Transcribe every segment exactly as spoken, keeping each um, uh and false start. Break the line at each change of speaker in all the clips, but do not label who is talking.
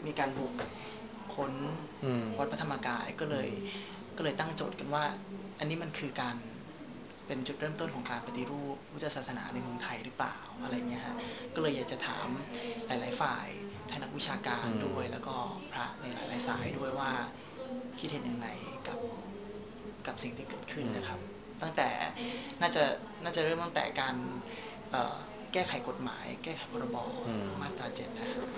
มีการบุกค้นวัดพระธรรมกายก็เลยก็เลยตั้งโจทย์กันว่าอันนี้มันคือการเป็นจุดเริ่มต้นของการปฏิรูปพุทธศาสนาในเมืองไทยหรือเปล่าอะไรเงี้ยฮะก็เลยอยากจะถามหลายๆฝ่ายทางนักวิชาการด้วยแล้วก็พระในหลายๆสายด้วยว่าคิดเห็นยังไงกับกับสิ่งที่เกิดขึ้นนะครับตั้งแต่น่าจะน่าจะเริ่มตั้งแต่การแก้ไขกฎหมายแก้ไขพรบมาตราเจ็ดนะฮะ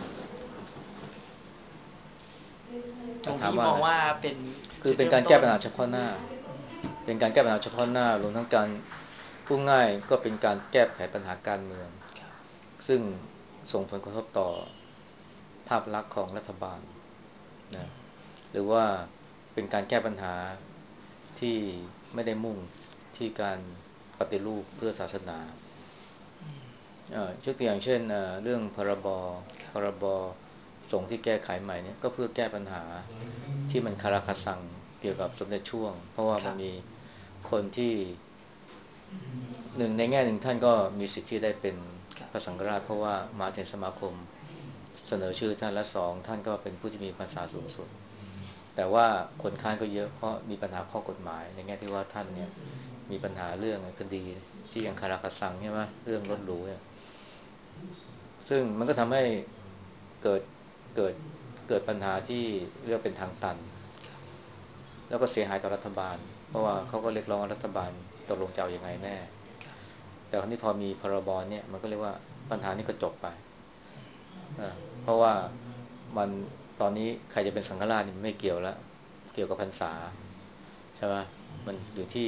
หลวงพี่มองว่าเป็น
คือเป็น
จุดเริ่มต้น
การแก้ปัญหาเฉพาะหน้าเป็นการแก้ปัญหาเฉพาะหน้ารวมทั้งการพูดง่ายก็เป็นการแก้ไขปัญหาการเมืองซึ่งส่งผลกระทบต่อภาพลักษณ์ของรัฐบาลนะหรือว่าเป็นการแก้ปัญหาที่ไม่ได้มุ่งที่การปฏิรูปเพื่อศาสนายกตัวอย่างเช่นเรื่องพรบพรบสงฆ์ที่แก้ไขใหม่เนี่ยก็เพื่อแก้ปัญหาที่มันคาราคาซังเกี่ยวกับสมเด็จช่วงเพราะว่ามันมีคนที่หนึ่งในแง่หนึ่งท่านก็มีสิทธิ์ที่ได้เป็นพระสังฆราชเพราะว่ามหาเถรสมาคมเสนอชื่อท่านและสองท่านก็เป็นผู้ที่มีพรรษาสูงสุดแต่ว่าคนค้านก็เยอะเพราะมีปัญหาข้อกฎหมายในแง่ที่ว่าท่านเนี่ยมีปัญหาเรื่องคดีที่ยังคาราคาซังใช่ไหมเรื่องรถหรูเนี่ยซึ่งมันก็ทำให้เกิดเกิดเกิดปัญหาที่เรียกเป็นทางตันแล้วก็เสียหายต่อรัฐบาลเพราะว่าเขาก็เรียกร้องรัฐบาลตกลงจะเอายังไงแน่แต่คราวนี้พอมีพรบเนี่ยมันก็เรียกว่าปัญหานี้ก็จบไปเพราะว่ามันตอนนี้ใครจะเป็นสังฆราชนี่ไม่เกี่ยวแล้วเกี่ยวกับพรรษาใช่ไหมมันอยู่ที่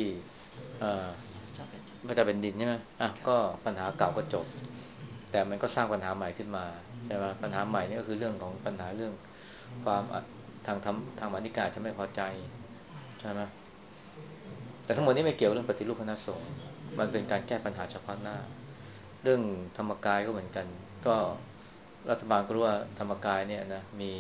พระเจ้าเป็นดินใช่ไหมอ่ะก็ปัญหาเก่าก็จบแต่มันก็สร้างปัญหาใหม่ขึ้นมาใช่ไหมปัญหาใหม่นี่ก็คือเรื่องของปัญหาเรื่องความทางธรรมทางมานิกายจะไม่พอใจใช่ไหมแต่ทั้งหมดนี้ไม่เกี่ยวเรื่องปฏิรูปคณะสงฆ์มันเป็นการแก้ปัญหาเฉพาะหน้าเรื่องธรรมกายก็เหมือนกันก็รัฐบาลก็รู้ว่าธรรมกายเนี่ยนะมี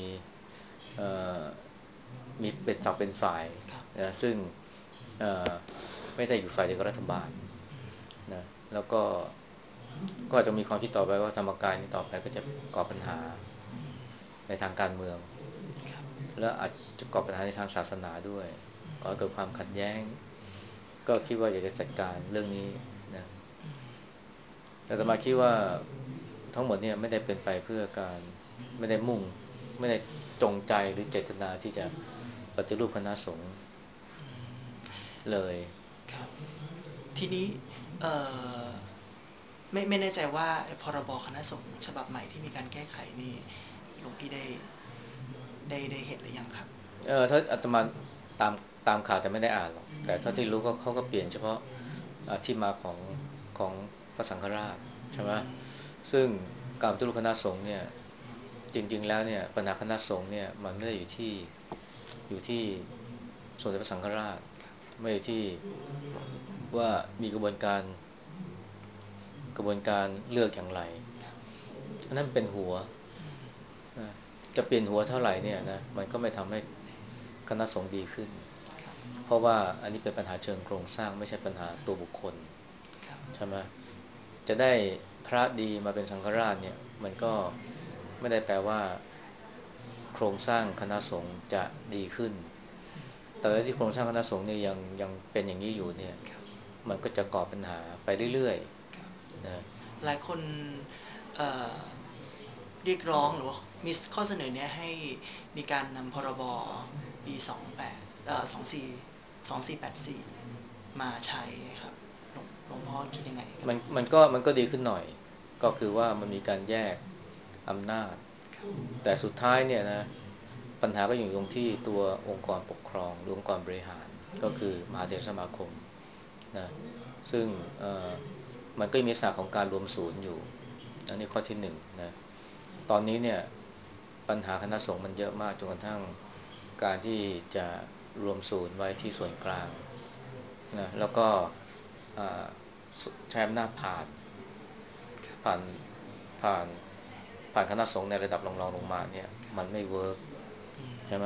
มีเป็นฝักเป็นฝ่ายนะซึ่งไม่ได้อยู่ฝ่ายเดียวกับรัฐบาลนะแล้วก็ก็จะมีความคิดต่อไปว่าธรรมกายนี้ต่อไปก็จะก่อปัญหาในทางการเมืองและอาจจะก่อปัญหาในทางศาสนาด้วยก่อให้เกิดความขัดแย้งก็คิดว่าอยากจะจัดการเรื่องนี้นะแต่อาตมาคิดว่าทั้งหมดเนี่ยไม่ได้เป็นไปเพื่อการไม่ได้มุ่งไม่ได้จงใจหรือเจตนาที่จะปฏิรูปคณะสงฆ์เลย
ครับทีนี้เอ่อไม่ไม่แน่ใจว่าพรบคณะสงฆ์ฉบับใหม่ที่มีการแก้ไขนี่หลวงพี่ได้ได้ได้เห็นหรือยังครับ
เออถ้าอาตมาตามตามข่าวแต่ไม่ได้อ่านหรอกแต่ถ้าที่รู้ก็เขาก็เปลี่ยนเฉพาะที่มาของของพระสังฆราชใช่ไหมซึ่งการปฏิรูปคณะสงฆ์เนี่ยจริงๆแล้วเนี่ยปัญหาคณะสงฆ์เนี่ยมันไม่ได้อยู่ที่อยู่ที่สมเด็จพระสังฆราชไม่อยู่ที่ว่ามีกระบวนการกระบวนการเลือกอย่างไรอันนั้นเป็นหัวจะเปลี่ยนหัวเท่าไหร่เนี่ยนะมันก็ไม่ทำให้คณะสงฆ์ดีขึ้นเพราะว่าอันนี้เป็นปัญหาเชิงโครงสร้างไม่ใช่ปัญหาตัวบุคคลใช่ไหมจะได้พระดีมาเป็นสังฆราชเนี่ยมันก็ไม่ได้แปลว่าโครงสร้างคณะสงฆ์จะดีขึ้นแต่ที่โครงสร้างคณะสงฆ์เนี่ยยังยังเป็นอย่างนี้อยู่เนี่ยมันก็จะก่อปัญหาไปเรื่อยๆนะ
หลายคนเเรียกร้องหรือว่ามีข้อเสนอเนี้ยให้มีการนำพรบปีสองแปดเอ่อสองสี่สองสี่แปดสี่มาใช้ครับหลวงหลวงพ่อคิดยังไงกับ
มันมันก็มันก็ดีขึ้นหน่อยก็คือว่ามันมีการแยกอำนาจแต่สุดท้ายเนี่ยนะปัญหาก็อยู่ตรงที่ตัวองค์กรปกครองหรือองค์กรบริหารก็คือมหาเถรสมาคมนะซึ่งมันก็มีลักษณะของการรวมศูนย์อยู่อันนี้ข้อที่หนึ่งนะตอนนี้เนี่ยปัญหาคณะสงฆ์มันเยอะมากจนกระทั่งการที่จะรวมศูนย์ไว้ที่ส่วนกลางนะแล้วก็ใช้อำนาจผ่านผ่านผ่านผ่านคณะสงฆ์ในระดับรองๆลงมาเนี่ยมันไม่เวิร์กใช่ไหม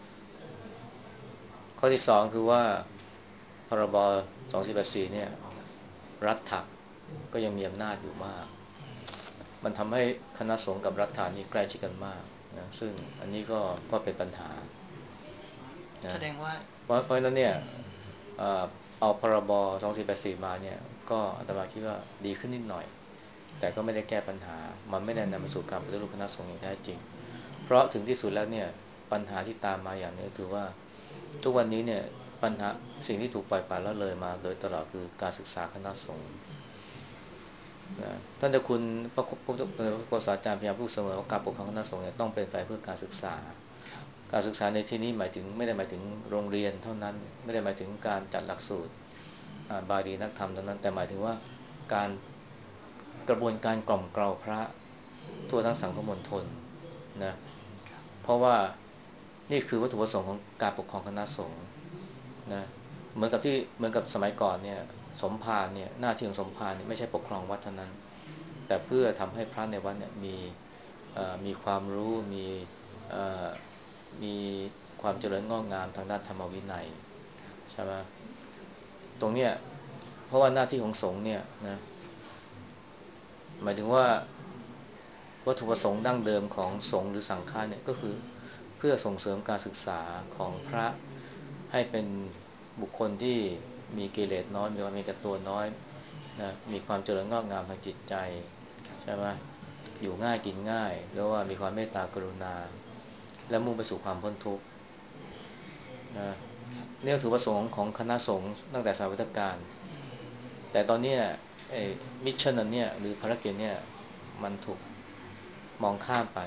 ข้อที่สองคือว่าพรบสองสี่แปดสี่เนี่ยรัฐะก็ยังมีอำนาจอยู่มากมันทำให้คณะสงฆ์กับรัฐานี่ใกล้ชิดกันมากนะซึ่งอันนี้ก็ก็เป็นปัญหานะ
แสดงว่า
เพราะเพราะฉะนั้นเนี่ยเอ่อเอาพรบสองสี่แปดสี่มาเนี่ยก็อาตมาคิดว่าดีขึ้นนิดหน่อยแต่ก็ไม่ได้แก้ปัญหามันไม่ได้นำมาสู่การปฏิรูปคณะสงฆ์อย่างแท้จริงเพราะถึงที่สุดแล้วเนี่ยปัญหาที่ตามมาอย่างหนึงก็คือว่าทุกวันนี้เนี่ยปัญหาสิ่งที่ถูกปล่อยปละละเลยมาโดยตลอดคือการศึกษาคณะสงฆ์นะท่านเจ้าคุณพระพุทธโฆษาจารย์พยายามพูดเสมอว่าการปกครองคณะสงฆ์เนี่ยต้องเป็นไปเพื่อการศึกษา
ครับ
การศึกษาในที่นี้หมายถึงไม่ได้หมายถึงโรงเรียนเท่านั้นไม่ได้หมายถึงการจัดหลักสูตรบาลีนักธรรมเท่านั้นแต่หมายถึงว่าการกระบวนการกล่อมเกลาพระทั่วทั้งสังคมมณฑลนะเพราะว่านี่คือวัตถุประสงค์ของการปกครองคณะสงฆ์นะเหมือนกับที่เหมือนกับสมัยก่อนเนี่ยสมภารเนี่ยหน้าที่ของสมภารเนี่ยไม่ใช่ปกครองวัดเท่านั้นแต่เพื่อทำให้พระในวัดเนี่ยมีมีความรู้มีมีความเจริญงอกงามทางด้านธรรมวินัยใช่ไหมตรงเนี้ยเพราะว่าหน้าที่ของสงฆ์เนี่ยนะหมายถึงว่าวัตถุประสงค์ดั้งเดิมของสงฆ์หรือสังฆะเนี่ยก็คือเพื่อส่งเสริมการศึกษาของพระให้เป็นบุคคลที่มีกิเลสน้อยมีความมีกตัวน้อยนะมีความเจริญงอกงามทางจิตใจใช่ไหมอยู่ง่ายกินง่ายแล้วว่ามีความเมตตากรุณาและมุ่งไปสู่ความพ้นทุกข์นะนี่ถือว่าประสงค์ของคณะสงฆ์ตั้งแต่สมัยพุทธกาลแต่ตอนนี้มิชชั่นนั้นเนี่ยหรือภารกิจเนี่ยมันถูกมองข้ามไป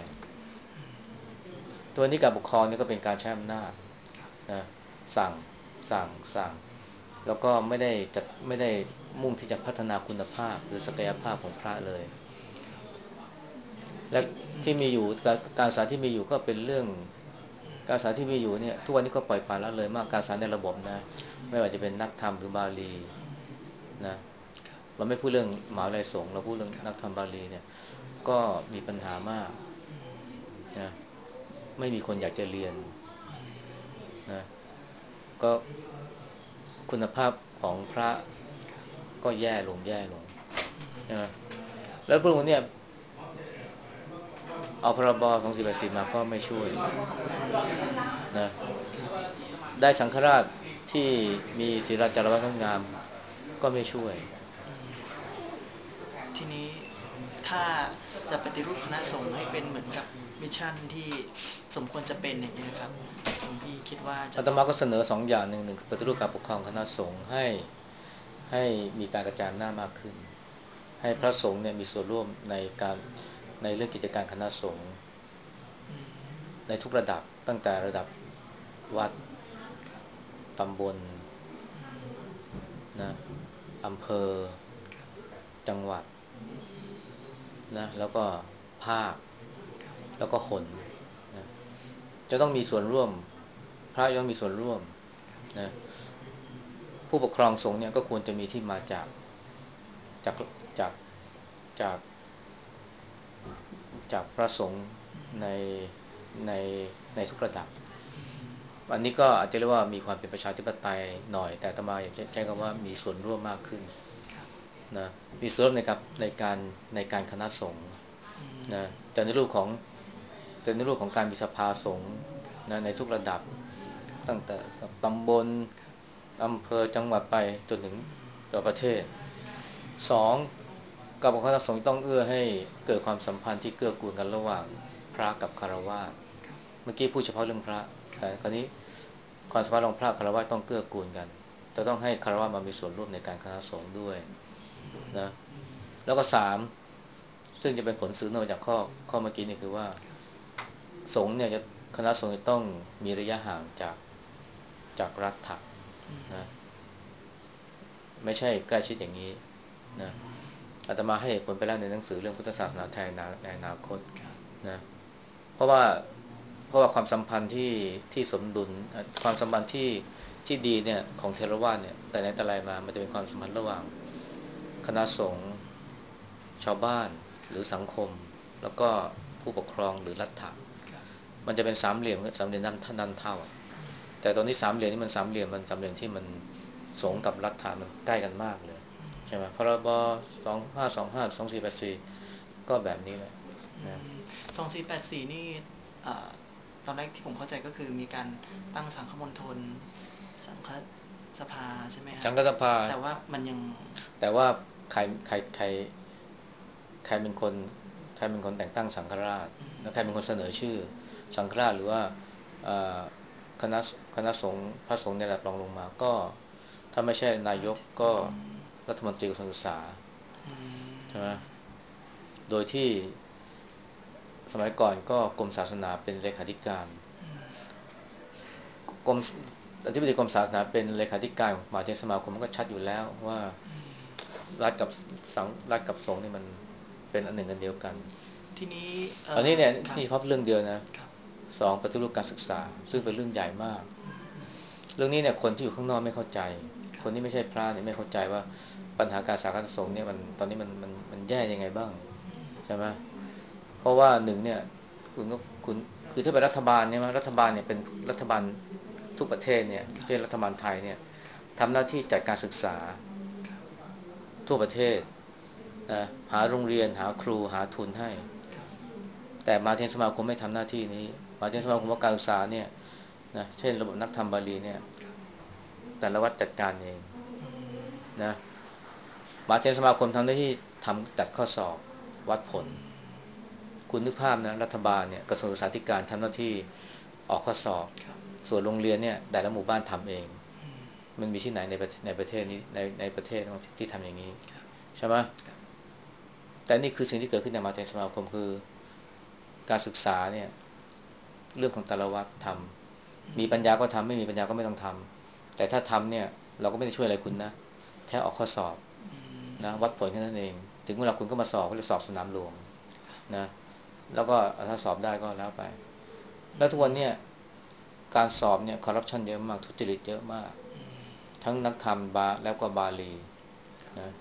ตัวนี้การปกครองนี่ก็เป็นการใช้อำนาจนะสั่งสั่งสั่งแล้วก็ไม่ได้จัดไม่ได้มุ่งที่จะพัฒนาคุณภาพหรือศักยภาพของพระเลยและ
คิด
ที่มีอยู่การการศึกษาที่มีอยู่ก็เป็นเรื่องการศึกษาที่มีอยู่เนี่ยทุกวันนี้ก็ปล่อยปละละเลยมากการศึกษาในระบบนะไม่ว่าจะเป็นนักธรรมหรือบาลีนะเราไม่พูดเรื่องมหาวิทยาลัยสงฆ์เราพูดเรื่องนักธรรมบาลีเนี่ยก็มีปัญหามากนะไม่มีคนอยากจะเรียนนะก็คุณภาพของพระก็แย่ลงแย่ลงนะแล้วพระองค์เนี่ยเอาพรบสองสี่ แปด สี่มาก็ไม่ช่วยนะได้สังฆราชที่มีศีลจารวัตงดงามก็ไม่ช่วย
ทีนี้ถ้าจะปฏิรูปคณะสงฆ์ให้เป็นเหมือนกับมิชชั่นที่สมควรจะเป็นอย่างนี้ครับหลวงพี่คิดว่าจะต้อง
อาตมาก็เสนอสองอย่างหนึ่งหนึ่งปฏิรูปการปกครองคณะสงฆ์ให้ให้มีการกระจายอำนาจมากขึ้นให้พระสงฆ์เนี่ยมีส่วนร่วมในการในเรื่องกิจการคณะสงฆ์ในทุกระดับตั้งแต่ระดับวัดตำบลนะอำเภอจังหวัดนะแล้วก็ภาคแล้วก็หนนะจะต้องมีส่วนร่วมพระย่อมมีส่วนร่วมนะผู้ปกครองสงฆ์เนี่ยก็ควรจะมีที่มาจากจากจากจากจากพระสงฆ์ในในในทุกระดับอันนี้ก็อาจจะเรียกว่ามีความเป็นประชาธิปไตยหน่อยแต่อาตมาอยากใช้คำว่ามีส่วนร่วมมากขึ้นนะมีส่วนร่วมในกับในการในการคณะสงฆ์นะจะในรูปของจะในรูปของการมีสภาสงฆ์นะในทุกระดับตั้งแต่ตำบลอำเภอจังหวัดไปจนถึงระดับประเทศสองการปกครองคณะสงฆ์ต้องเอื้อให้เกิดความสัมพันธ์ที่เกื้อกูลกันระหว่างพระกับฆราวาสเมื่อกี้พูดเฉพาะเรื่องพระแต่คราวนี้ความสัมพันธ์ของพระฆราวาสต้องเกื้อกูลกันจะต้องให้ฆราวาสมามีส่วนร่วมในการคณะสงฆ์ด้วยนะแล้วก็สามซึ่งจะเป็นผลสืบเนื่องมาจากข้อข้อเมื่อกี้นี่คือว่าสงฆ์เนี่ยจะคณะสงฆ์จะต้องมีระยะห่างจากจากรัฐะนะไม่ใช่ใกล้ชิดอย่างนี้นะอาตมาให้เหตุผลไปแล้วในหนังสือเรื่องพุทธศาสนาไทยในอนาคตนะเพราะว่าเพราะว่าความสัมพันธ์ที่ที่สมดุลความสัมพันธ์ที่ที่ดีเนี่ยของเทรวาสเนี่ยแต่ในแต่ไรมามันจะเป็นความสัมพันธ์ระหว่างคณะสงฆ์ชาวบ้านหรือสังคมแล้วก็ผู้ปกครองหรือรัฐะมันจะเป็นสามเหลี่ยมสามเหลี่ยมด้านด้านเท่าแต่ตอนนี้สามเหลี่ยมนี้มันสามเหลี่ยมมันสามเหลี่ยมที่มันสงฆ์กับรัฐะมันใกล้กันมากเลยใช่ไหมพรบสองห้าสองห้าสองสี่แปดสี่ก็แบบนี้แหละนะ
สองสี่แปดสี่นี่เอ่อตอนแรกที่ผมเข้าใจก็คือมีการตั้งสังฆมณฑลสังฆสภาใช่ไหมฮะ
สังฆสภา
แต่ว่ามันยัง
แต่ว่าใครใครใครใครเป็นคนใครเป็นคนแต่งตั้งสังฆราชและใครเป็นคนเสนอชื่อสังฆราชหรือว่าคณะคณะสงฆ์พระสงฆ์ในระดับรองลงมาก็ถ้าไม่ใช่นายกก็รัฐมนตรีกระทรวงศึกษาใช่ไหมโดยที่สมัยก่อนก็กรมศาสนาเป็นเลขาธิการกรมอธิบดีกรมศาสนาเป็นเลขาธิการของมหาเถรสมาคมมันก็ชัดอยู่แล้วว่ารัฐกับสังรัฐกับสงฆ์นี่มันเป็นอันหนึ่งอันเดียวกัน
ทีนี้
ต
เอ่อ
อนนี้เนี่ย
ครับ
นี่เฉพาะเรื่องเดียวนะ
ครับ
สองปฏิรูปการศึกษาซึ่งเป็นเรื่องใหญ่มากเรื่องนี้เนี่ยคนที่อยู่ข้างนอกไม่เข้าใจคนที่ไม่ใช่พระเนี่ยไม่เข้าใจว่าปัญหาการศึกษาการสงฆ์เนี่ยมันตอนนี้มันมันมันแย่ยังไงบ้างใช่ไหมเพราะว่าหนึ่งเนี่ยคุณก็คุณคือถ้าเป็นรัฐบาลเนี่ยรัฐบาลเนี่ยเป็นรัฐบาลทุกประเทศเนี่ยเช่นรัฐบาลไทยเนี่ยทำหน้าที่จัดการศึกษาทั่วประเทศนะหาโรงเรียนหาครูหาทุนให้แต่มหาเถรสมาคมไม่ทำหน้าที่นี้มหาเถรสมาคมว่าการศึกษาเนี่ยนะเช่นระบบนักธรรมบาลีเนี่ยแต่ละวัดจัดการเองนะมหาเถรสมาคมทำหน้าที่ทำจัดข้อสอบวัดผลคุณนึกภาพนะรัฐบาลเนี่ยกระทรวงศึกษาธิการทำหน้าที่ออกข้อสอบส่วนโรงเรียนเนี่ยแต่ละหมู่บ้านทำเองมันมีที่ไหนในประในประเทศนี้ในในประเทศที่ทำอย่างนี้ใช่ไหมแต่นี่คือสิ่งที่เกิดขึ้นในมหาเถรสมาคมคือการศึกษาเนี่ยเรื่องของแต่ละวัดทำมีปัญญาก็ทำไม่มีปัญญาก็ไม่ต้องทำแต่ถ้าทำเนี่ยเราก็ไม่ได้ช่วยอะไรคุณนะแค่ออกข้อสอบนะวัดผลแค่นั้นเองถึงเวลาคุณก็มาสอบก็เรียกสอบสนามหลวงนะแล้วก็ถ้าสอบได้ก็แล้วไปแล้วทุกวันเนี่ยการสอบเนี่ยคอร์รัปชันเยอะมากทุจริตเยอะมากทั้งนักธรรมบาแล้วก็บาลีนะ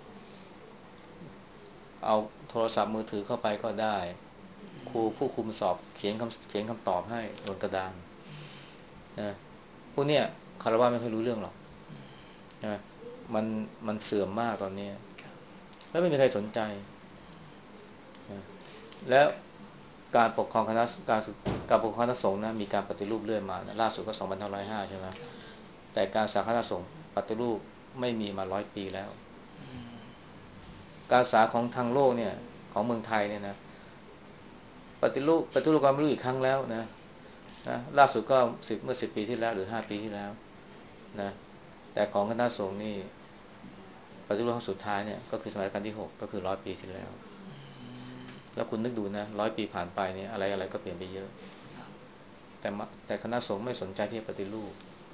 เอาโทรศัพท์มือถือเข้าไปก็ได้ครูผู้คุมสอบเขียนคำเขียนคำตอบให้บนกระดานนะพวกเนี้ยคารวะไม่ค่อยรู้เรื่องหรอกนะมันมันเสื่อมมากตอนนี้แล้วไม่มีใครสนใจนะแล้วการปกครองคณะการการปกครองคณะสงฆ์นะมีการปฏิรูปเรื่อยมานะล่าสุดก็สองพันห้าร้อยห้าใช่ไหมแต่การสาคณะสงฆ์ปฏิรูปไม่มีมาร้อยปีแล้วการศึกษาของทางโลกเนี่ยของเมืองไทยเนี่ยนะปฏิรูปปฏิรูปการไม่รู้อีกครั้งแล้วนะนะล่าสุดก็สิบเมื่อสิบปีที่แล้วหรือห้าปีที่แล้วนะแต่ของคณะสงฆ์นี่ปฏิรูปครั้งสุดท้ายเนี่ยก็คือสมัยรัชกาลที่หกก็คือร้อยปีที่แล้วแล้วคุณนึกดูนะร้อยปีผ่านไปเนี่ยอะไรอะไรก็เปลี่ยนไปเยอะแต่แต่คณะสงฆ์ไม่สนใจที่จะปฏิรูป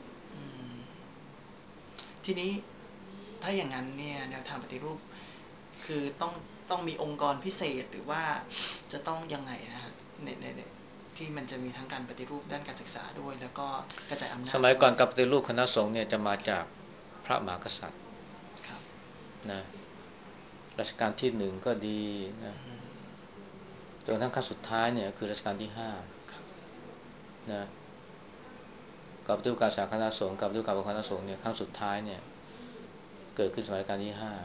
ทีนี้ถ้าอย่างนั้นเนี่ยแนวทางปฏิรูปคือต้องต้องมีองค์กรพิเศษหรือว่าจะต้องยังไงนะฮะในในในที่มันจะมีทั้งการปฏิรูปด้านการศึกษาด้วยแล้วก็กระจายอำ
สมัย
นาจด้วย
ก่อนการปฏิรูปคณะสงฆ์เนี่ยจะมาจากพระมหากษัตริย์
ครับ
นะรัชกาลที่หนึ่งก็ดีนะจนทั้งครั้งสุดท้ายเนี่ยคือรัชกาลที่ห้านะกับปฏิรูปการศึกษาคณะสงฆ์กับปฏิรูปการปกครองคณะสงฆ์เนี่ยครั้งสุดท้ายเนี่ยเกิดขึ้นสมัยรัชกาลที่ห้า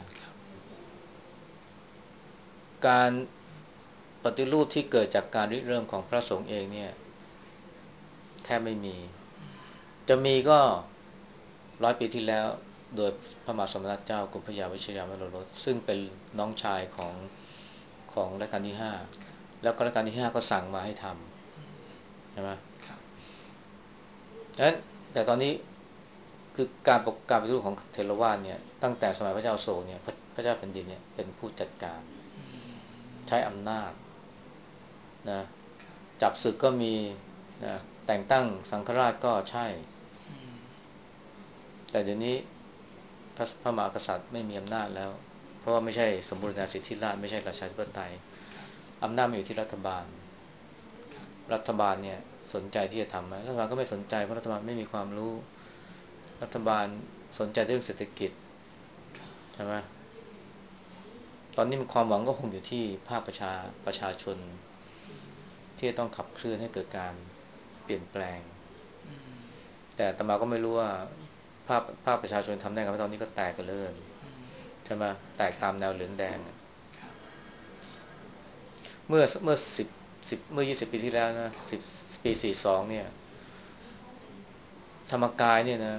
การปฏิรูปที่เกิดจากการริเริ่มของพระสงฆ์เองเนี่ยแทบไม่มีจะมีก็ร้อยปีที่แล้วโดยพระมหาสมณเจ้ากรมพระยาวชิรามโนรสซึ่งเป็นน้องชายของของรัชกาลที่ห้าแล้วก็รัชกาลที่ห้าก็สั่งมาให้ทำใช่ไหมนั้นแต่ตอนนี้คือการปกการปฏิรูปของเทรวาสเนี่ยตั้งแต่สมัยพระเจ้าอโศกเนี่ยพระพระเจ้าแผ่นดินเนี่ยเป็นผู้จัดการใช้อำนาจนะจับศึกก็มีนะแต่งตั้งสังฆราชก็ใช่แต่เดี๋ยวนี้พระพระมหากษัตริย์ไม่มีอำนาจแล้วเพราะว่าไม่ใช่สมบูรณาสิทธิราชย์ไม่ใช่ราชาธิปไตยอำนาจมาอยู่ที่รัฐบาลรัฐบาลเนี่ยสนใจที่จะทำไหมรัฐบาลก็ไม่สนใจเพราะรัฐบาลไม่มีความรู้รัฐบาลสนใจเรื่องเศรษฐกิจใช่ไหมตอนนี้มันความหวังก็คงอยู่ที่ภาคประชาประชาชนที่จะต้องขับเคลื่อนให้เกิดการเปลี่ยนแปลงแต่อาตมาก็ไม่รู้ว่าภาคภาคประชาชนทำได้ไงเพราะตอนนี้ก็แตกกันเลื่อนใช่ไหมแตกตามแนวเหลืองแดงเมื่อเมื่อสิบสิบเมื่อยี่สิบปีที่แล้วนะสิบปีสี่สองเนี่ยธรรมกายเนี่ยนะ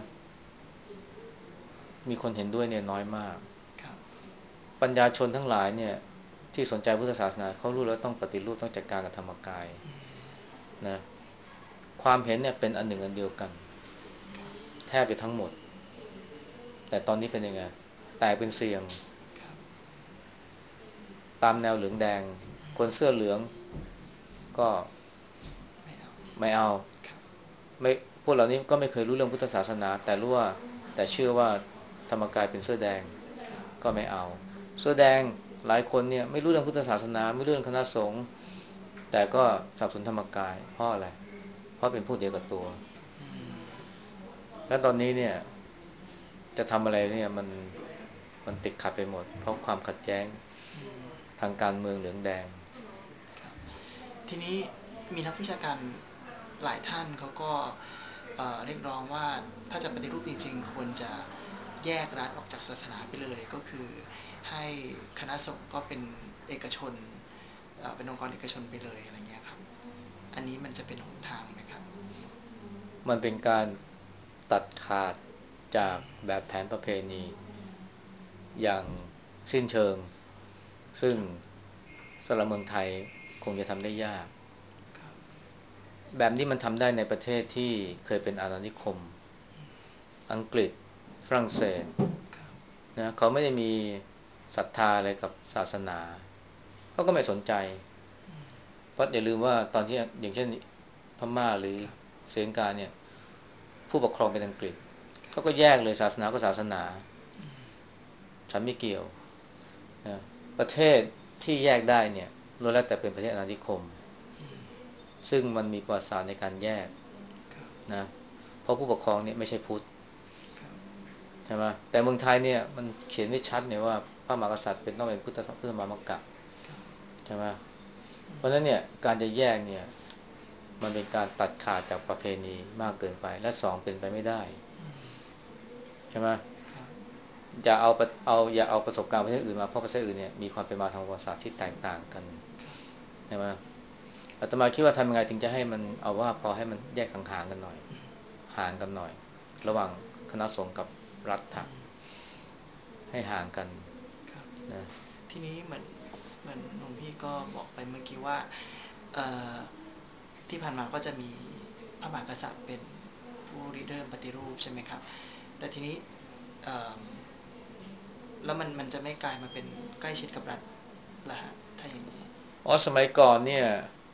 มีคนเห็นด้วยเนี่ยน้อยมาก
ครับ
ปัญญาชนทั้งหลายเนี่ยที่สนใจพุทธศาสนาเขารู้แล้วต้องปฏิรูปต้องจัดการกับธรรมกายนะความเห็นเนี่ยเป็นอันหนึ่งอันเดียวกันแทบจะทั้งหมดแต่ตอนนี้เป็นยังไงแตกเป็นเสียง
ครับ
ตามแนวเหลืองแดงคนเสื้อเหลืองก็
ไม่เอา
ไม่เอา
ครับ
ไม่พวกเหล่านี้ก็ไม่เคยรู้เรื่องพุทธศาสนาแต่รู้ว่าแต่เชื่อว่าธรรมกายเป็นเสื้อแดงก็ไม่เอาเสื้อแดงหลายคนเนี่ยไม่รู้เรื่องพุทธศาสนาไม่รู้เรื่องคณะสงฆ์แต่ก็สนับสนุนธรรมกายเพราะอะไรเพราะเป็นพวกเดียวกับตัวและตอนนี้เนี่ยจะทำอะไรเนี่ยมันมันติดขัดไปหมดเพราะความขัดแย้งทางการเมืองเหลืองแดง
ครับทีนี้มีนักวิชาการหลายท่านเขาก็เอ่อเรียกร้องว่าถ้าจะปฏิรูปจริงๆควรจะแยกรัฐออกจากศาสนาไปเลยก็คือให้คณะสงฆ์ก็เป็นเอกชนเอ่อเป็นองค์กรเอกชนไปเลยอะไรเงี้ยครับอันนี้มันจะเป็นหนทางไหมครับ
มันเป็นการตัดขาดจากแบบแผนประเพณีอย่างสิ้นเชิงซึ่ง
ครับ
สำหรับเมืองไทยคงจะทำได้ยาก
ครับ
แบบนี้มันทำได้ในประเทศที่เคยเป็นอาณานิคมอังกฤษฝรั่งเศส
ครับ
นะเขาไม่ได้มีศรัทธาอะไรกับศาสนาเขาก็ไม่สนใจเพราะอย่าลืมว่าตอนที่อย่างเช่นพม่าหรือ
ครับ
ศรีลังกาเนี่ยผู้ปกครองเป็นอังกฤษเขาก็แยกเลยศาสนาก็ศาสนาฉันไม่เกี่ยวนะประเทศที่แยกได้เนี่ยล้วนแล้วแต่เป็นประเทศอาณานิคมซึ่งมันมีประวัติศาสตร์ในการแยก
ครับ
นะเพราะผู้ปกครองเนี่ยไม่ใช่พุทธ
ครับ
ใช่ไหมแต่เมืองไทยเนี่ยมันเขียนไว้ชัดเนี่ยว่าพระมหากษัตริย์เป็นต้องเป็นพุทธพุทธมามกะ
ครับ
ใช่ไหมเพราะฉะนั้นเนี่ยการจะแยกเนี่ยมันเป็นการตัดขาดจากประเพณีมากเกินไปและสองเป็นไปไม่ได้ใช่ไหม
ครับ
อย่าเอาเอาอย่าเอาประสบการณ์ประเทศอื่นมาเพราะประเทศอื่นเนี่ยมีความเป็นมาทางประวัติศาสตร์ที่แตกต่างกันใช่ไหมอาตมาคิดว่าทำยังไงถึงจะให้มันเอาว่าพอให้มันแยกห่างๆกันหน่อยห่างกันหน่อยระหว่างคณะสงฆ์กับรัฐะให้ห่างกัน
ครับ
นะ
ทีนี้เหมือนเหมือนหลวงพี่ก็บอกไปเมื่อกี้ว่าเอ่อที่ผ่านมาก็จะมีพระมหากษัตริย์เป็นผู้ริเริ่มปฏิรูปใช่ไหมครับแต่ทีนี้เอ่อแล้วมันมันจะไม่กลายมาเป็นใกล้ชิดกับรัฐละฮะถ้าอย่างนี้
อ๋อสมัยก่อนเนี่ย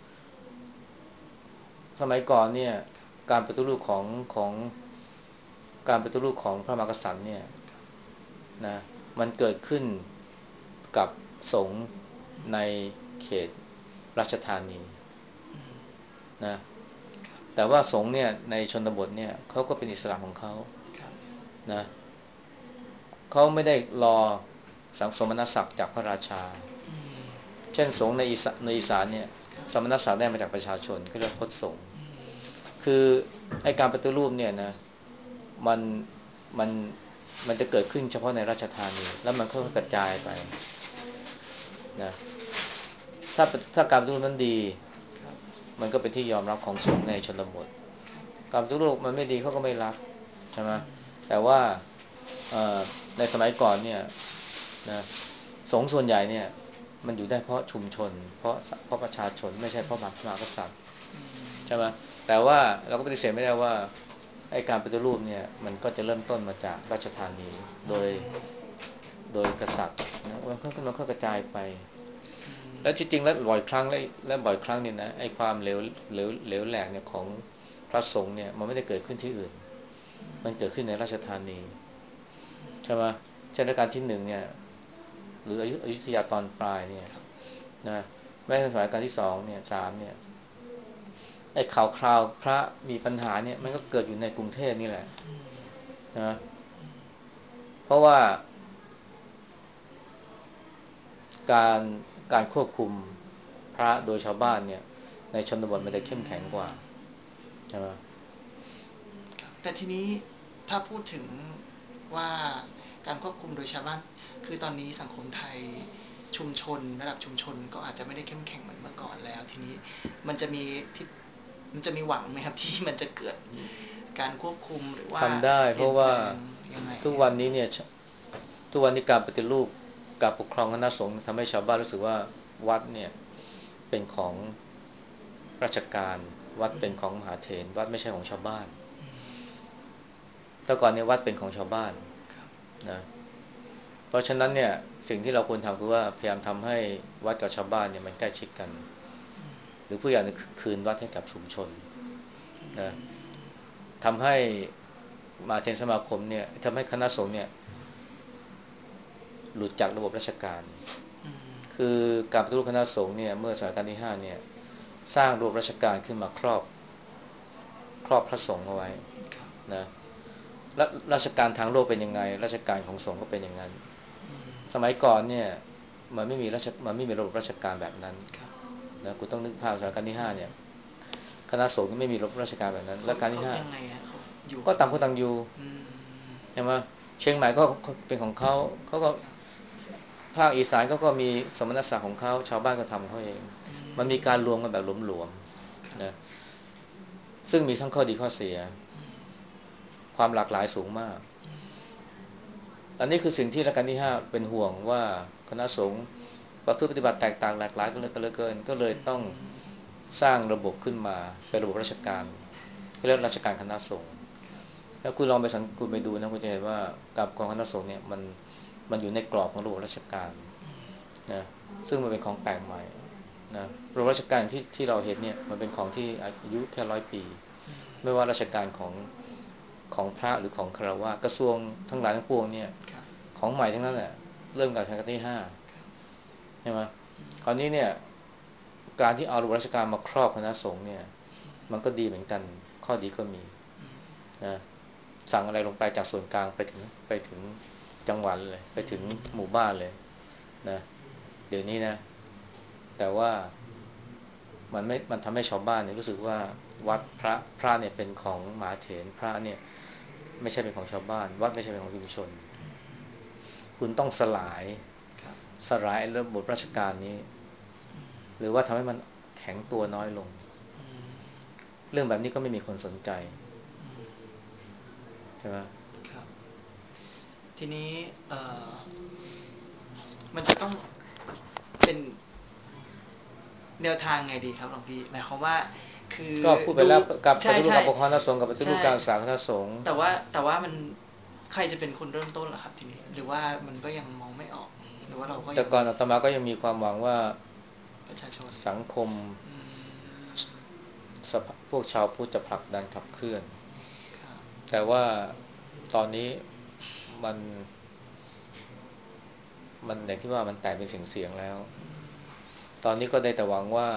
สมัยก่อนเนี่ยการปฏิรูปของของการปฏิรูปของพระมหากษัตริย์เนี่ยนะมันเกิดขึ้นกับสงฆ์ในเขตราชธานีนะแต่ว่าสงฆ์เนี่ยในชนบทเนี่ยเขาก็เป็นอิสระของเขา
ครับ
นะเขาไม่ได้รอสังสมณศักดิ์จากพระราชาเช่นสงฆ์ในอีสานในอีสานเนี่ย
ครับ
สมณศักดิ์ได้มาจากประชาชนก็เรียกพจน์สงฆ์คือไอการปฏิรูปเนี่ยนะมันมันมันจะเกิดขึ้นเฉพาะในราชธานีแล้วมันค่อยๆกระจายไปนะถ้าถ้าการปฏิรูปนั้นดี
ครับ
มันก็เป็นที่ยอมรับของสงฆ์ในชนบทการปฏิรูปมันไม่ดีเขาก็ไม่รับใช่ไหมแต่ว่าในสมัยก่อนเนี่ยนะสงฆ์ส่วนใหญ่เนี่ยมันอยู่ได้เพราะชุมชนเพราะเพราะประชาชนไม่ใช่เพราะมหากษัตริย์ใช่ไหมแต่ว่าเราก็ปฏิเสธไม่ได้ว่าไอ้การปฏิรูปเนี่ยมันก็จะเริ่มต้นมาจากราชธานีโดยโดยกษัตริย์นะมันก็มันก็กระจายไปแล้วที่จริงแล้วบ่อยครั้งและและบ่อยครั้งเนี่ยนะไอ้ความเหลวเหลวเหลวแหลกเนี่ยของพระสงฆ์เนี่ยมันไม่ได้เกิดขึ้นที่อื่นมันเกิดขึ้นในราชธานีใช่ไหมเช่นรัชกาลที่หนึ่งเนี่ยหรืออยุธยาตอนปลายเนี่ยนะแม้ในสมัยรัชกาลที่สองเนี่ยสามเนี่ยไอ้ข่าวคราวพระมีปัญหาเนี่ยมันก็เกิดอยู่ในกรุงเทพนี่แหละนะเพราะว่าการการควบคุมพระโดยชาวบ้านเนี่ยในชนบทมันจะเข้มแข็งกว่าใช่ไหม
ครับแต่ทีนี้ถ้าพูดถึงว่าการควบคุมโดยชาวบ้านคือตอนนี้สังคมไทยชุมชนระดับชุมชนก็อาจจะไม่ได้เข้มแข็งเหมือนเมื่อก่อนแล้วทีนี้มันจะมีที่มันจะมีหวังไหมครับที่มันจะเกิดการควบคุมหรือว่า
ทำได้
เป
เพราะว่า
ลี่ยนแปลงยังไง
ทุกวันนี้เนี่ยทุกวันนี้การปฏิรูปการปกครองคณะสงฆ์ทำให้ชาวบ้านรู้สึกว่าวัดเนี่ยเป็นของราชการวัดเป็นของมหาเถรวัดไม่ใช่ของชาวบ้านแต่ก่อนเนี่ยวัดเป็นของชาวบ้านนะเพราะฉะนั้นเนี่ยสิ่งที่เราควรทำคือว่าพยายามทำให้วัดกับชาวบ้านเนี่ยมันใกล้ชิดกันหรือผู้ใหญ่คืนวัดให้กับชุมชนนะทำให้มหาเถรสมาคมเนี่ยทำให้คณะสงฆ์เนี่ยหลุดจากระบบราชการคือการปฏิรูปคณะสงฆ์เนี่ยเมื่อสมัยรัชกาลที่ห้าเนี่ยสร้างระบบราชการขึ้นมาครอบครอบพระสงฆ์เอาไว้นะและราชการทางโลกเป็นยังไงราชการของสงฆ์ก็เป็นอย่างนั้นสมัยก่อนเนี่ยมันไม่มีราชมันไม่มีระบบราชการแบบนั้นนะคุณต้องนึกภาพสมัยรัชกาลที่ห้าเนี่ยคณะสงฆ์ไม่มีระบบราชการแบบนั้น
เขา
รัชกาลที่ห้า
เขายังไงฮะเขาอยู่
ก็
กัน
ต่างคนต่างอยู่ใช่ไหมเชียงใหม่ก็เป็นของเขาเขาก็ภาคอีสานเขาก็มีสมณศักดิ์ของเขาชาวบ้านก็ทำเขาเองมันมีการรวมกันแบบหลวมๆนะซึ่งมีทั้งข้อดีข้อเสียความหลากหลายสูงมากอันนี้คือสิ่งที่รัชกาลที่ห้าเป็นห่วงว่าคณะสงฆ์ประพฤติปฏิบัติแตกต่างหลากหลายกันเหลือเกินก็เลยต้องสร้างระบบขึ้นมาเป็นระบบราชการเรียกราชการคณะสงฆ์แล้วคุณลองไปสังคุณไปดูนะคุณจะเห็นว่ากับกองคณะสงฆ์เนี่ยมันมันอยู่ในกรอบของระบบราชการนะซึ่งมันเป็นของแปลกใหม่นะระบบราชการที่ที่เราเห็นเนี่ยมันเป็นของที่อายุแค่ร้อยปีไม่ว่าราชการของของพระหรือของฆราวาสกระทรวงทั้งหลายทั้งปวงเนี่ยของใหม่ทั้งนั้นแหละเริ่มกับรัชกาลที่ห้าใช่ไหมคราวนี้เนี่ยการที่เอาระบบราชการมาครอบคณะสงฆ์เนี่ยมันก็ดีเหมือนกันข้อดีก็มีนะสั่งอะไรลงไปจากส่วนกลางไปถึงไปถึงจังหวัดเลยไปถึงหมู่บ้านเลยนะเดี๋ยวนี้นะแต่ว่ามันไม่มันทำให้ชาวบ้านเนี่ยรู้สึกว่าวัดพระพระเนี่ยเป็นของมหาเถรพระเนี่ยไม่ใช่เป็นของชาวบ้านวัดไม่ใช่เป็นของชุมชนคุณต้องสลายสลายระบบราชการนี้หรือว่าทำให้มันแข็งตัวน้อยลงเรื่องแบบนี้ก็ไม่มีคนสนใจใช่ไหม
ครับทีนี้เอ่อมันจะต้องเป็นแนวทางไงดีครับหลวงพี่หมายความว่าคือ
ก็พูดไป
ดู
แล้วกับป
ใช่ใช่
ฏิรูปการปกครองคณะสงฆ์กับปฏิรูป
ใช่
การศึกษาคณะสงฆ์
แต่ว่าแต่ว่ามันใครจะเป็นคนเริ่มต้นล่ะครับทีนี้หรือว่ามันก็ยังมองไม่ออกหรือว่าเราก็
แต่
ยัง
ก่อนอาตมาก็ยังมีความหวังว่า
ประชาชน
สังคมพวกชาวพุทธจะผลักดันขับเคลื่อนแต่ว่าตอนนี้มันมันอย่างที่ว่ามันแตกเป็นเสียงๆแล้วตอนนี้ก็ได้แต่หวังว่า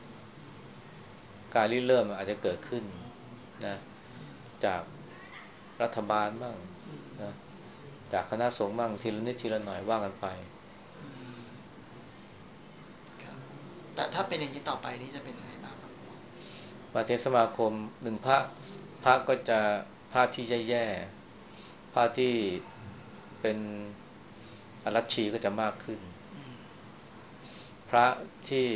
การริเริ่มอาจจะเกิดขึ้นนะจากรัฐบาลบ้างนะจากคณะสงฆ์บ้างทีละนิดทีละหน่อยว่ากันไป
ครับแต่ถ้าเป็นอย่างนี้ต่อไปนี่จะเป็นยังไงบ้างครับ
ประเทศสมาคมหนึ่งพระพระก็จะภาพที่แย่ๆภาพที่เป็นอรัชชีก็จะมากขึ้นพระที่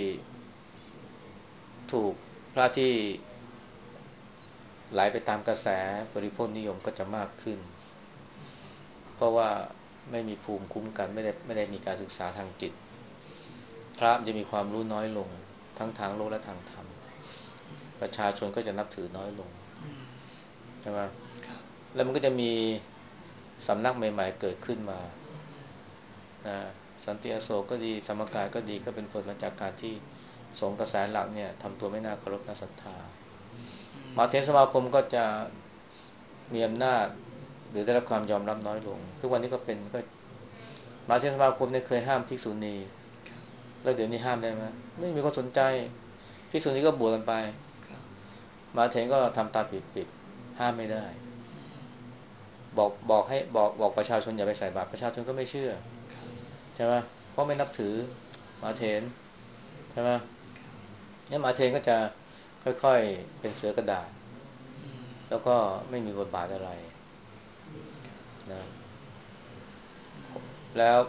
ถูกพระที่ไหลไปตามกระแสบริโภคนิยมก็จะมากขึ้นเพราะว่าไม่มีภูมิคุ้มกันไม่ได้ไม่ได้มีการศึกษาทางจิตพระจะมีความรู้น้อยลงทั้งทางโลกและทางธรรมประชาชนก็จะนับถือน้อยลงใช่ไหมแล้วมันก็จะมีสำนักใหม่ๆเกิดขึ้นมานะสันติอโศกก็ดีสมการก็ดีก็เป็นผลมาจากการที่สงฆ์กระแสหลักเนี่ยทำตัวไม่น่าเคารพน่าศรัทธามาเทศสมาคมก็จะมีอำนาจหรือได้รับความยอมรับน้อยลงทุกวันนี้ก็เป็นก็มาเทศสมาคมเนี่ยเคยห้ามภิกษุณีแล้วเดี๋ยวนี้ห้ามได้ไหมไม่มีคนสนใจภิกษุณีก็บวชกันไปมาเทศก็ทำตามผิดๆห้ามไม่ได้บอกบอกให้บอกบอกประชาชนอย่าไปใส่บาตรประชาชนก็ไม่เชื่อใช่ไหมเพราะไม่นับถือมาเทนใช่ไหมเนี่ยมาเทนก็จะค่อยๆเป็นเสือกระดาษแล้วก็ไม่มีบทบาทอะไรนะแล้วค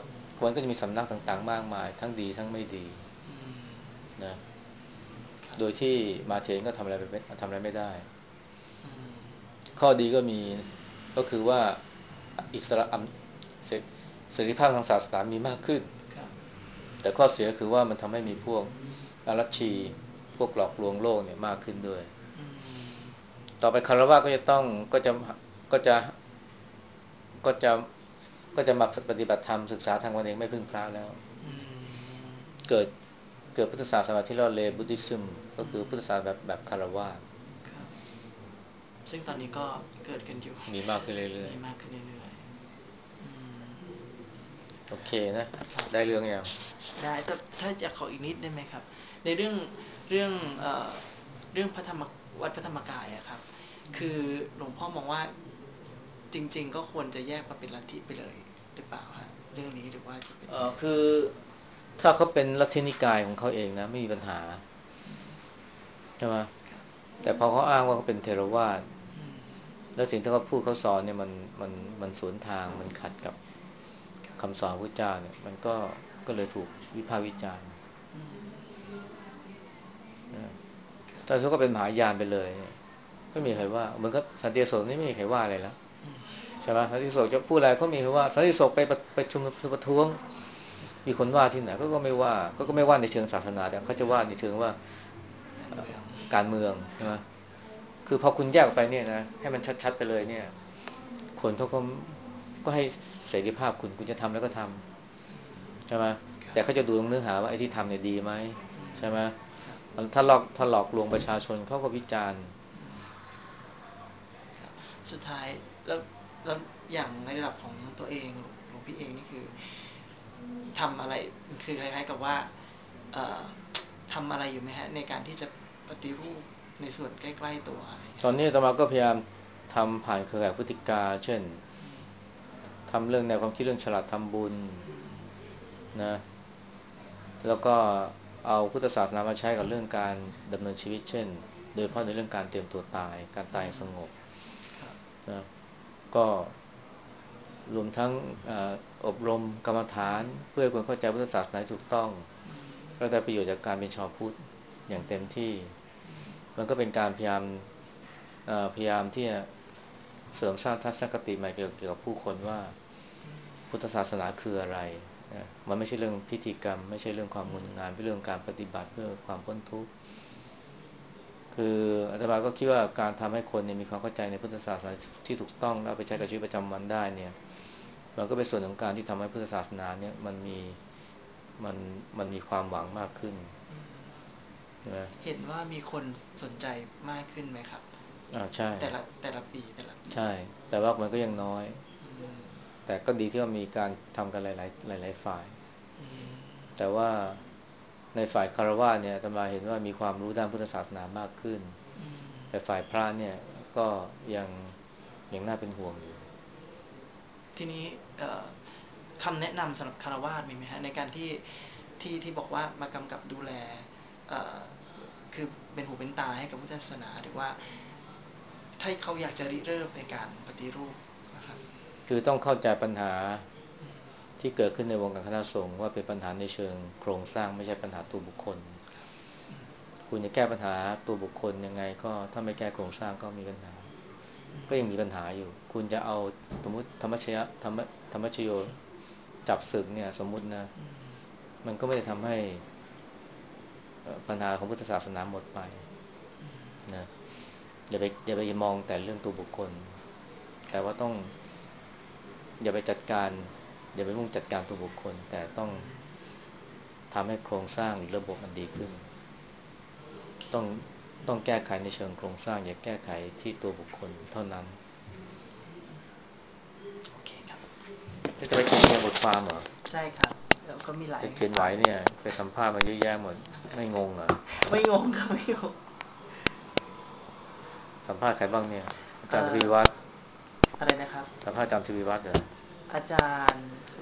มันก็จะมีสำนักต่างๆมากมายทั้งดีทั้งไม่ดี
อืม
นะ
ครับ
โดยที่มาเทนก็ทำอะไรไปทำอะไรไม่ได้
อืม
ข้อดีก็มีก็คือว่าอิสระเสเสรีภาพทางศาสนามีมากขึ้น
ครับ
แต่ข้อเสียคือว่ามันทำให้มีพวกอารัชชีพวกหลอกลวงโลกเนี่ยมากขึ้นด้วย
อืม
ต่อไปคารวะก็จะต้องก็จะก็จะก็จะก็จะมาปฏิบัติธรรมศึกษาทางวันเองไม่พึ่งพระแล้ว
อืม
เกิดเกิดพุทธศาสนาที่เราเรียกบุติซึมก็
อื
คือพุทธ
ม
ศาสนาแบบแบบคารวะ
ครับซึ่งตอนนี้ก็เกิดกันอยู่
มีมากขึ้นเรื่อย
มีมากขึ้นเรื่อยๆอืม
ๆโอเคนะ
ครับ
ได้เรื่องอย่าง
ได้แต่ถ้าจะขออีกนิดได้ไหมครับในเรื่องเรื่องเอ่อเรื่องพระธรรมวัดพระธรรมกายอะครับคือหลวงพ่อมองว่าจริงๆก็ควรจะแยกมาเป็นลัทธิไปเลยหรือเปล่าฮะเรื่องนี้หรือว่าจะเป็น
เอ
ยังไง
อคือถ้าเขาเป็นลัทธินิกายของเขาเองนะไม่มีปัญหาใช่ไหม
ครับ
แต่พอเขาอ้างว่าเขาเป็นเทรวาส
อืม
แล้วสิ่งที่เขาพูดเขาสอนเนี่ยมันมันมันสวนทางมันขัดกับ
ครับ
คำสอนพระเจ้าเนี่ยมันก็ก็เลยถูกวิพากษ์วิจารณ์
อืม
นะ
ครับ
ถ้าเขาก็เป็นมหายานไปเลยเนี่ยไม่มีใครว่าเหมือนกับสันติโสนี่ไม่มีใครว่าอะไรแล้ว
อืม
ใช่ไหมสันติโสจะพูดอะไรก็มีใครว่าสันติโสไปไปชุมนุมประท้วงมีคนว่าที่ไหนก็ก็ไม่ว่าก็ก็ไม่ว่าในเชิงศาสนาแต่เขาจะว่าในเชิงว่า
การเมือง
การเมืองใช่ไหม
ครับ
คือพอคุณแยกออกไปเนี่ยนะให้มันชัดๆไปเลยเนี่ยคนเขาก็ก็ให้เสรีภาพคุณคุณจะทำแล้วก็ทำใช่ไหม
ครับ
แต่เขาจะดูตรงเนื้อหาว่าไอ้ที่ทำเนี่ยดีไหม
อืม
ใช่ไหม
ครับ
ถ้าหลอกถ้าหลอกลวงประชาชนเขาก็วิจารณ์
อืมครับสุดท้ายแล้วแล้วอย่างในระดับของตัวเองหลวงพี่เองนี่คือทำอะไรคือคล้ายๆกับว่าเอ่อทำอะไรอยู่ไหมฮะในการที่จะปฏิรูปในส่วนใกล้ๆตัวอะไรอย่างเงี้ยครับ
ตอนนี้อาตมาก็พยายามทำผ่านเครือข่ายพฤติกาเช่นทำเรื่องแนวความคิดเรื่องฉลาดทำบุญนะแล้วก็เอาพุทธศาสนามาใช้กับเรื่องการดำเนินชีวิตเช่นโดยเฉพาะในเรื่องการเตรียมตัวตายการตายอย่างสงบ
ครับ
นะก็รวมทั้งเอออบรมกรรมฐานเพื่อให้คนเข้าใจพุทธศาสนาถูกต้องก็ได้ประโยชน์จากการเป็นชาวพุทธอย่างเต็มที่มันก็เป็นการพยายามเอ่อพยายามที่จะเสริมสร้างทัศนคติใหม่เกี่ยวเกี่ยวกับผู้คนว่าพุทธศาสนาคืออะไรนะมันไม่ใช่เรื่องพิธีกรรมไม่ใช่เรื่องความงดงามเป็นเรื่องการปฏิบัติเพื่อความพ้นทุกข์คืออาตมาก็คิดว่าการทำให้คนเนี่ยมีความเข้าใจในพุทธศาสนาที่ถูกต้องแล้วเอาไปใช้กับชีวิตประจำวันได้เนี่ยมันก็เป็นส่วนของการที่ทำให้พุทธศาสนาเนี่ยมันมีมันมันมีความหวังมากขึ้นใช่ไหม
เห็นว่ามีคนสนใจมากขึ้นไหมครับ
อ่าใช่
แต่ละแต่ละปีแต่ละปี
ใช่แต่ว่ามันก็ยังน้อย
อืม
แต่ก็ดีที่ว่ามีการทำกันหลายๆหลายๆฝ่าย
อืม
แต่ว่าในฝ่ายคารวะเนี่ยอาตมาเห็นว่ามีความรู้ด้านพุทธศาสนามากขึ้น
อืม
แต่ฝ่ายพระเนี่ยก็ยังยังน่าเป็นห่วงอยู่
ทีนี้เอ่อคำแนะนำสำหรับคารวาสมีไหมฮะในการที่ที่ที่บอกว่ามากำกับดูแลเอ่อคือเป็นหูเป็นตาให้กับพุทธศาสนาหรือว่าถ้าเขาอยากจะริเริ่มในการปฏิรูปนะครับ
คือต้องเข้าใจปัญหาที่เกิดขึ้นในวงการคณะสงฆ์ว่าเป็นปัญหาในเชิงโครงสร้างไม่ใช่ปัญหาตัวบุคคลคุณจะแก้ปัญหาตัวบุคคลยังไงก็ถ้าไม่แก้โครงสร้างก็มีปัญหาก็ยังมีปัญหาอยู่คุณจะเอาสมมติธรรมชยธรรมธรรมชโยจับศึกเนี่ยสมมุตินะมันก็ไม่ได้ทำให้ปัญหาของพุทธศาสนาหมดไปนะอย่าไปอย่าไปมองแต่เรื่องตัวบุคคลแต่ว่าต้องอย่าไปจัดการอย่าไปมุ่งจัดการตัวบุคคลแต่ต้องทำให้โครงสร้างหรือระบบมันดีขึ้นต้องต้องแก้ไขในเชิงโครงสร้างอย่าแก้ไขที่ตัวบุคคลเท่านั้น
โอเคครับ
จะไปเขียนบทความเหรอ
ใช่ครับแล้วก็มีหลาย
จะเขียนไหว
ฝ่าย
เนี่ยไปสัมภาษณ์มาเยอะแยะหมดไม่งงเหรอ
ไม่งงครับไม่งง
สัมภาษณ์ใครบ้างเนี่ยอาจารย์ท
เอ่อ
วีวัฒน์
อะไรนะครับ
สัมภาษณ์อาจารย์ทวีวัฒน์เหรอ
อาจารย์